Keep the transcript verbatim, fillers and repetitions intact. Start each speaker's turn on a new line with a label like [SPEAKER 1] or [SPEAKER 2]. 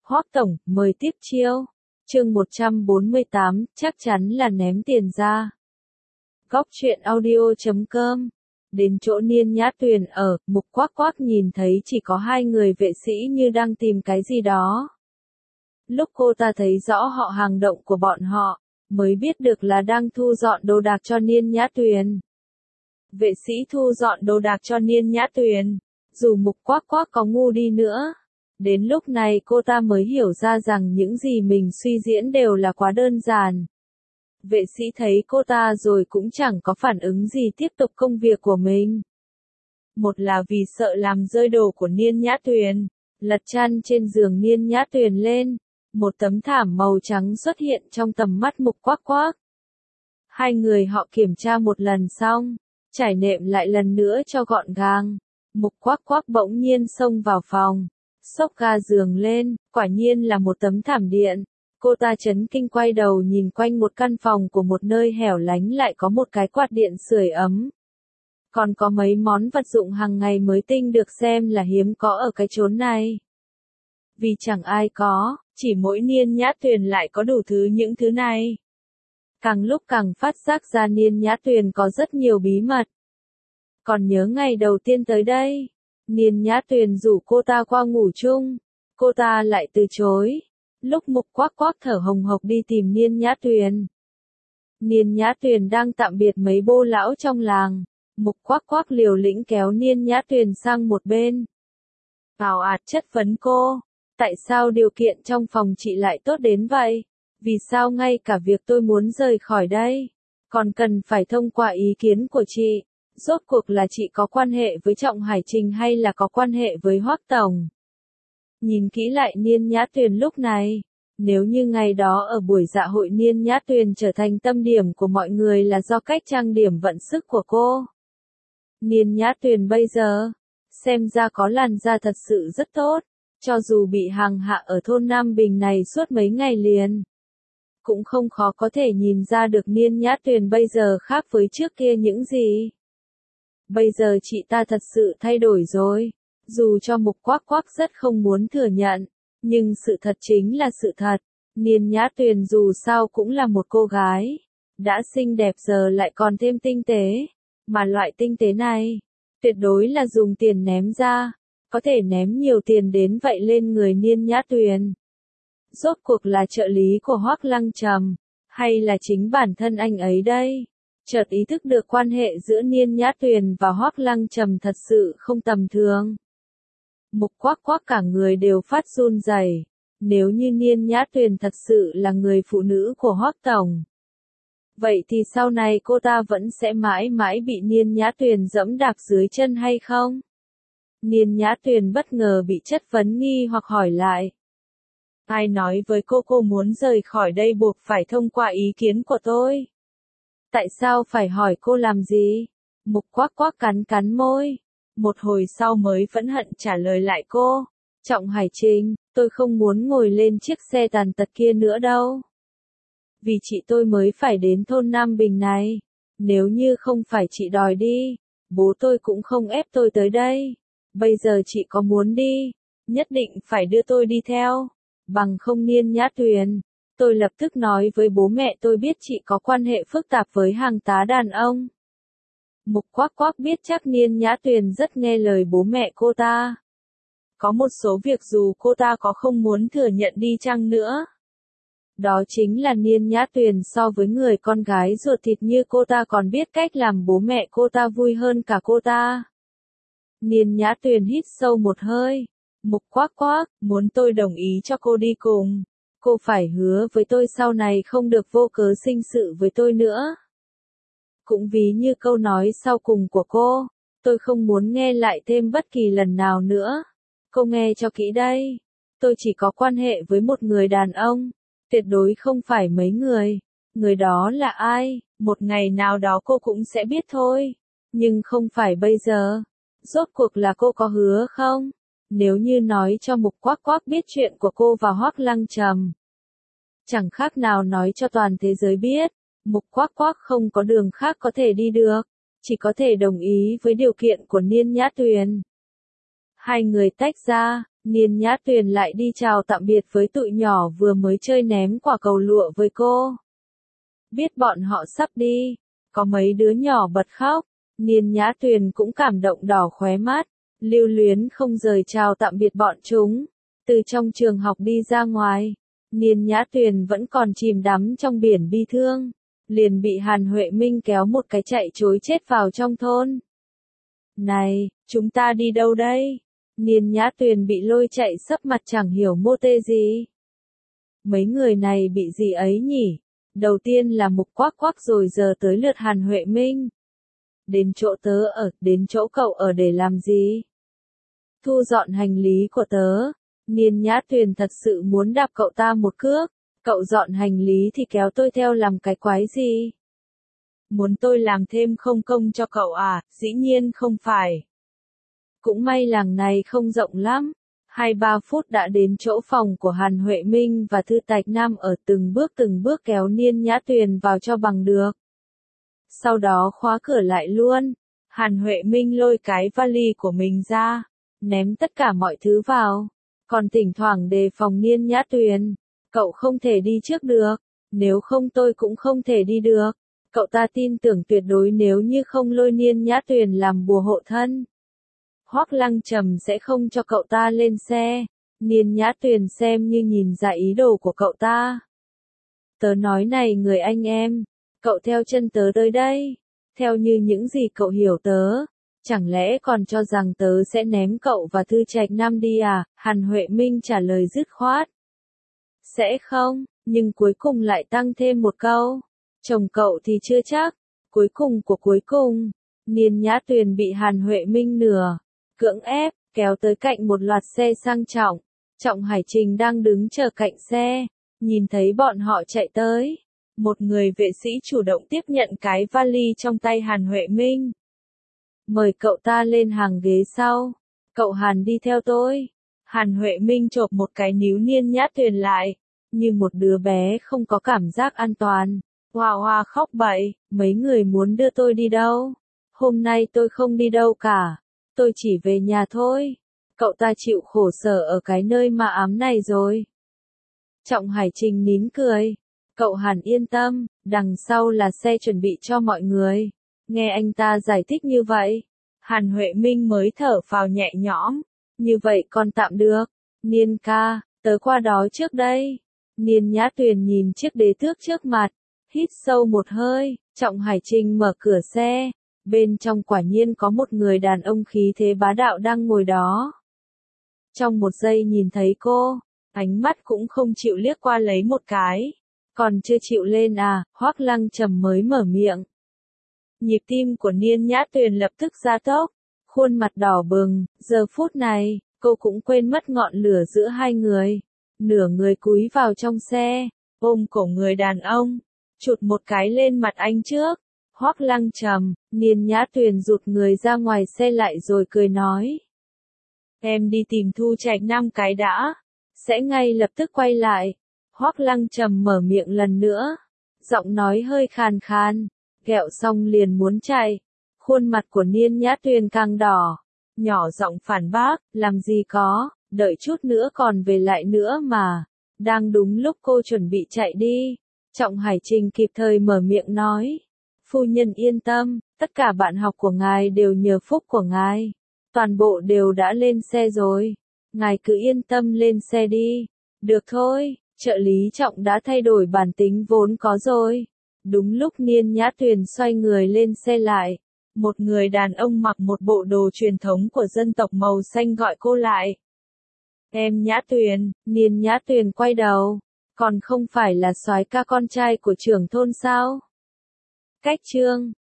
[SPEAKER 1] Hoắc tổng, mời tiếp chiêu. Chương một trăm bốn mươi tám, chắc chắn là ném tiền ra. Góc truyện audio chấm com. Đến chỗ Niên Nhã Tuyền ở, Mục Quác Quác nhìn thấy chỉ có hai người vệ sĩ như đang tìm cái gì đó. Lúc cô ta thấy rõ họ hàng động của bọn họ, mới biết được là đang thu dọn đồ đạc cho Niên Nhã Tuyền. Vệ sĩ thu dọn đồ đạc cho Niên Nhã Tuyền, dù Mục Quác Quác có ngu đi nữa. Đến lúc này cô ta mới hiểu ra rằng những gì mình suy diễn đều là quá đơn giản. Vệ sĩ thấy cô ta rồi cũng chẳng có phản ứng gì tiếp tục công việc của mình. Một là vì sợ làm rơi đồ của Niên Nhã Tuyền, lật chăn trên giường Niên Nhã Tuyền lên, một tấm thảm màu trắng xuất hiện trong tầm mắt Mục Quác Quác. Hai người họ kiểm tra một lần xong, trải nệm lại lần nữa cho gọn gàng. Mục Quác Quác bỗng nhiên xông vào phòng, xốc ga giường lên, quả nhiên là một tấm thảm điện. Cô ta chấn kinh quay đầu nhìn quanh một căn phòng của một nơi hẻo lánh lại có một cái quạt điện sưởi ấm. Còn có mấy món vật dụng hàng ngày mới tinh được xem là hiếm có ở cái chốn này. Vì chẳng ai có, chỉ mỗi Niên Nhã Tuyền lại có đủ thứ những thứ này. Càng lúc càng phát giác ra Niên Nhã Tuyền có rất nhiều bí mật. Còn nhớ ngày đầu tiên tới đây, Niên Nhã Tuyền rủ cô ta qua ngủ chung, cô ta lại từ chối. Lúc Mục Quác Quác thở hồng hộc đi tìm Niên Nhã Tuyền. Niên Nhã Tuyền đang tạm biệt mấy bô lão trong làng, Mục Quác Quác liều lĩnh kéo Niên Nhã Tuyền sang một bên. Ào ạt chất vấn cô, tại sao điều kiện trong phòng chị lại tốt đến vậy? Vì sao ngay cả việc tôi muốn rời khỏi đây, còn cần phải thông qua ý kiến của chị? Rốt cuộc là chị có quan hệ với Trọng Hải Trình hay là có quan hệ với Hoắc tổng? Nhìn kỹ lại Niên Nhã Tuyền lúc này, nếu như ngày đó ở buổi dạ hội Niên Nhã Tuyền trở thành tâm điểm của mọi người là do cách trang điểm vận sức của cô. Niên Nhã Tuyền bây giờ, xem ra có làn da thật sự rất tốt, cho dù bị hàng hạ ở thôn Nam Bình này suốt mấy ngày liền. Cũng không khó có thể nhìn ra được Niên Nhã Tuyền bây giờ khác với trước kia những gì. Bây giờ chị ta thật sự thay đổi rồi. Dù cho Mục Quác Quác rất không muốn thừa nhận, nhưng sự thật chính là sự thật. Niên Nhã Tuyền dù sao cũng là một cô gái, đã xinh đẹp giờ lại còn thêm tinh tế. Mà loại tinh tế này, tuyệt đối là dùng tiền ném ra, có thể ném nhiều tiền đến vậy lên người Niên Nhã Tuyền. Rốt cuộc là trợ lý của Hoắc Lăng Trầm, hay là chính bản thân anh ấy đây? Chợt ý thức được quan hệ giữa Niên Nhã Tuyền và Hoắc Lăng Trầm thật sự không tầm thường. Mục Quác Quác cả người đều phát run rẩy. Nếu như Niên Nhã Tuyền thật sự là người phụ nữ của Hoắc tổng, vậy thì sau này cô ta vẫn sẽ mãi mãi bị Niên Nhã Tuyền giẫm đạp dưới chân hay không? Niên Nhã Tuyền bất ngờ bị chất vấn nghi hoặc hỏi lại. Ai nói với cô cô muốn rời khỏi đây buộc phải thông qua ý kiến của tôi? Tại sao phải hỏi cô làm gì? Mục Quác Quác cắn cắn môi. Một hồi sau mới phẫn hận trả lời lại cô. Trọng Hải Trình, tôi không muốn ngồi lên chiếc xe tàn tật kia nữa đâu. Vì chị tôi mới phải đến thôn Nam Bình này. Nếu như không phải chị đòi đi, bố tôi cũng không ép tôi tới đây. Bây giờ chị có muốn đi, nhất định phải đưa tôi đi theo. Bằng không Niên Nhã Tuyền, tôi lập tức nói với bố mẹ tôi biết chị có quan hệ phức tạp với hàng tá đàn ông. Mục Quác Quác biết chắc Niên Nhã Tuyền rất nghe lời bố mẹ cô ta. Có một số việc dù cô ta có không muốn thừa nhận đi chăng nữa. Đó chính là Niên Nhã Tuyền so với người con gái ruột thịt như cô ta còn biết cách làm bố mẹ cô ta vui hơn cả cô ta. Niên Nhã Tuyền hít sâu một hơi. Mục Quác Quác, muốn tôi đồng ý cho cô đi cùng. Cô phải hứa với tôi sau này không được vô cớ sinh sự với tôi nữa. Cũng ví như câu nói sau cùng của cô, tôi không muốn nghe lại thêm bất kỳ lần nào nữa. Cô nghe cho kỹ đây. Tôi chỉ có quan hệ với một người đàn ông, tuyệt đối không phải mấy người. Người đó là ai, một ngày nào đó cô cũng sẽ biết thôi. Nhưng không phải bây giờ. Rốt cuộc là cô có hứa không? Nếu như nói cho Mục Quác Quác biết chuyện của cô và Hoắc Lăng Trầm, chẳng khác nào nói cho toàn thế giới biết. Mục Quác Quác không có đường khác có thể đi được, chỉ có thể đồng ý với điều kiện của Niên Nhã Tuyền. Hai người tách ra, Niên Nhã Tuyền lại đi chào tạm biệt với tụi nhỏ vừa mới chơi ném quả cầu lụa với cô. Biết bọn họ sắp đi, có mấy đứa nhỏ bật khóc, Niên Nhã Tuyền cũng cảm động đỏ khóe mắt, lưu luyến không rời chào tạm biệt bọn chúng. Từ trong trường học đi ra ngoài, Niên Nhã Tuyền vẫn còn chìm đắm trong biển bi thương, liền bị Hàn Huệ Minh kéo một cái chạy trối chết vào trong thôn. Này, chúng ta đi đâu đây? Niên Nhã Tuyền bị lôi chạy sấp mặt chẳng hiểu mô tê gì. Mấy người này bị gì ấy nhỉ? Đầu tiên là Mục Quắc Quắc rồi giờ tới lượt Hàn Huệ Minh. Đến chỗ tớ ở, đến chỗ cậu ở để làm gì? Thu dọn hành lý của tớ. Niên Nhã Tuyền thật sự muốn đạp cậu ta một cước. Cậu dọn hành lý thì kéo tôi theo làm cái quái gì? Muốn tôi làm thêm không công cho cậu à? Dĩ nhiên không phải. Cũng may làng này không rộng lắm. Hai ba phút đã đến chỗ phòng của Hàn Huệ Minh và Thư Tạch Nam ở, từng bước từng bước kéo Niên Nhã Tuyền vào cho bằng được. Sau đó khóa cửa lại luôn. Hàn Huệ Minh lôi cái vali của mình ra, ném tất cả mọi thứ vào, còn thỉnh thoảng đề phòng Niên Nhã Tuyền. Cậu không thể đi trước được, nếu không tôi cũng không thể đi được. Cậu ta tin tưởng tuyệt đối nếu như không lôi Niên Nhã Tuyền làm bùa hộ thân, Hoắc Lăng Trầm sẽ không cho cậu ta lên xe. Niên Nhã Tuyền xem như nhìn ra ý đồ của cậu ta. Tớ nói này người anh em, cậu theo chân tớ tới đây, theo như những gì cậu hiểu tớ, chẳng lẽ còn cho rằng tớ sẽ ném cậu và Thư Trạch Nam đi à? Hàn Huệ Minh trả lời dứt khoát. Sẽ không, nhưng cuối cùng lại tăng thêm một câu. Chồng cậu thì chưa chắc. Cuối cùng của cuối cùng, Niên Nhã Tuyền bị Hàn Huệ Minh nửa cưỡng ép, kéo tới cạnh một loạt xe sang trọng. Trọng Hải Trình đang đứng chờ cạnh xe, nhìn thấy bọn họ chạy tới. Một người vệ sĩ chủ động tiếp nhận cái vali trong tay Hàn Huệ Minh. Mời cậu ta lên hàng ghế sau. Cậu Hàn đi theo tôi. Hàn Huệ Minh chộp một cái níu Niên Nhã Tuyền lại, như một đứa bé không có cảm giác an toàn. Hoa hoa khóc bậy, mấy người muốn đưa tôi đi đâu? Hôm nay tôi không đi đâu cả. Tôi chỉ về nhà thôi. Cậu ta chịu khổ sở ở cái nơi ma ám này rồi. Trọng Hải Trình nín cười. Cậu Hàn yên tâm, đằng sau là xe chuẩn bị cho mọi người. Nghe anh ta giải thích như vậy, Hàn Huệ Minh mới thở phào nhẹ nhõm. Như vậy còn tạm được. Niên ca, tớ qua đó trước đây. Niên Nhã Tuyền nhìn chiếc đế tước trước mặt, hít sâu một hơi. Trọng Hải Trình mở cửa xe. Bên trong quả nhiên có một người đàn ông khí thế bá đạo đang ngồi đó. Trong một giây nhìn thấy cô, ánh mắt cũng không chịu liếc qua lấy một cái. Còn chưa chịu lên à? Hoắc Lăng Trầm mới mở miệng. Nhịp tim của Niên Nhã Tuyền lập tức gia tốc, khuôn mặt đỏ bừng. Giờ phút này, cô cũng quên mất ngọn lửa giữa hai người. Nửa người cúi vào trong xe, ôm cổ người đàn ông, chụt một cái lên mặt anh trước. Hoắc Lăng Trầm, Niên Nhã Tuyền rụt người ra ngoài xe lại rồi cười nói. Em đi tìm Thu Trạch Nam cái đã, sẽ ngay lập tức quay lại. Hoắc Lăng Trầm mở miệng lần nữa, giọng nói hơi khàn khàn, ghẹo xong liền muốn chạy. Khuôn mặt của Niên Nhã Tuyền càng đỏ, nhỏ giọng phản bác, làm gì có, đợi chút nữa còn về lại nữa mà. Đang đúng lúc cô chuẩn bị chạy đi, Trọng Hải Trình kịp thời mở miệng nói. Phu nhân yên tâm, tất cả bạn học của ngài đều nhờ phúc của ngài. Toàn bộ đều đã lên xe rồi. Ngài cứ yên tâm lên xe đi. Được thôi, trợ lý Trọng đã thay đổi bản tính vốn có rồi. Đúng lúc Niên Nhã Tuyền xoay người lên xe lại, một người đàn ông mặc một bộ đồ truyền thống của dân tộc màu xanh gọi cô lại. Em Nhã Tuyền. Niên Nhã Tuyền quay đầu. Còn không phải là soái ca con trai của trưởng thôn sao? Cách chương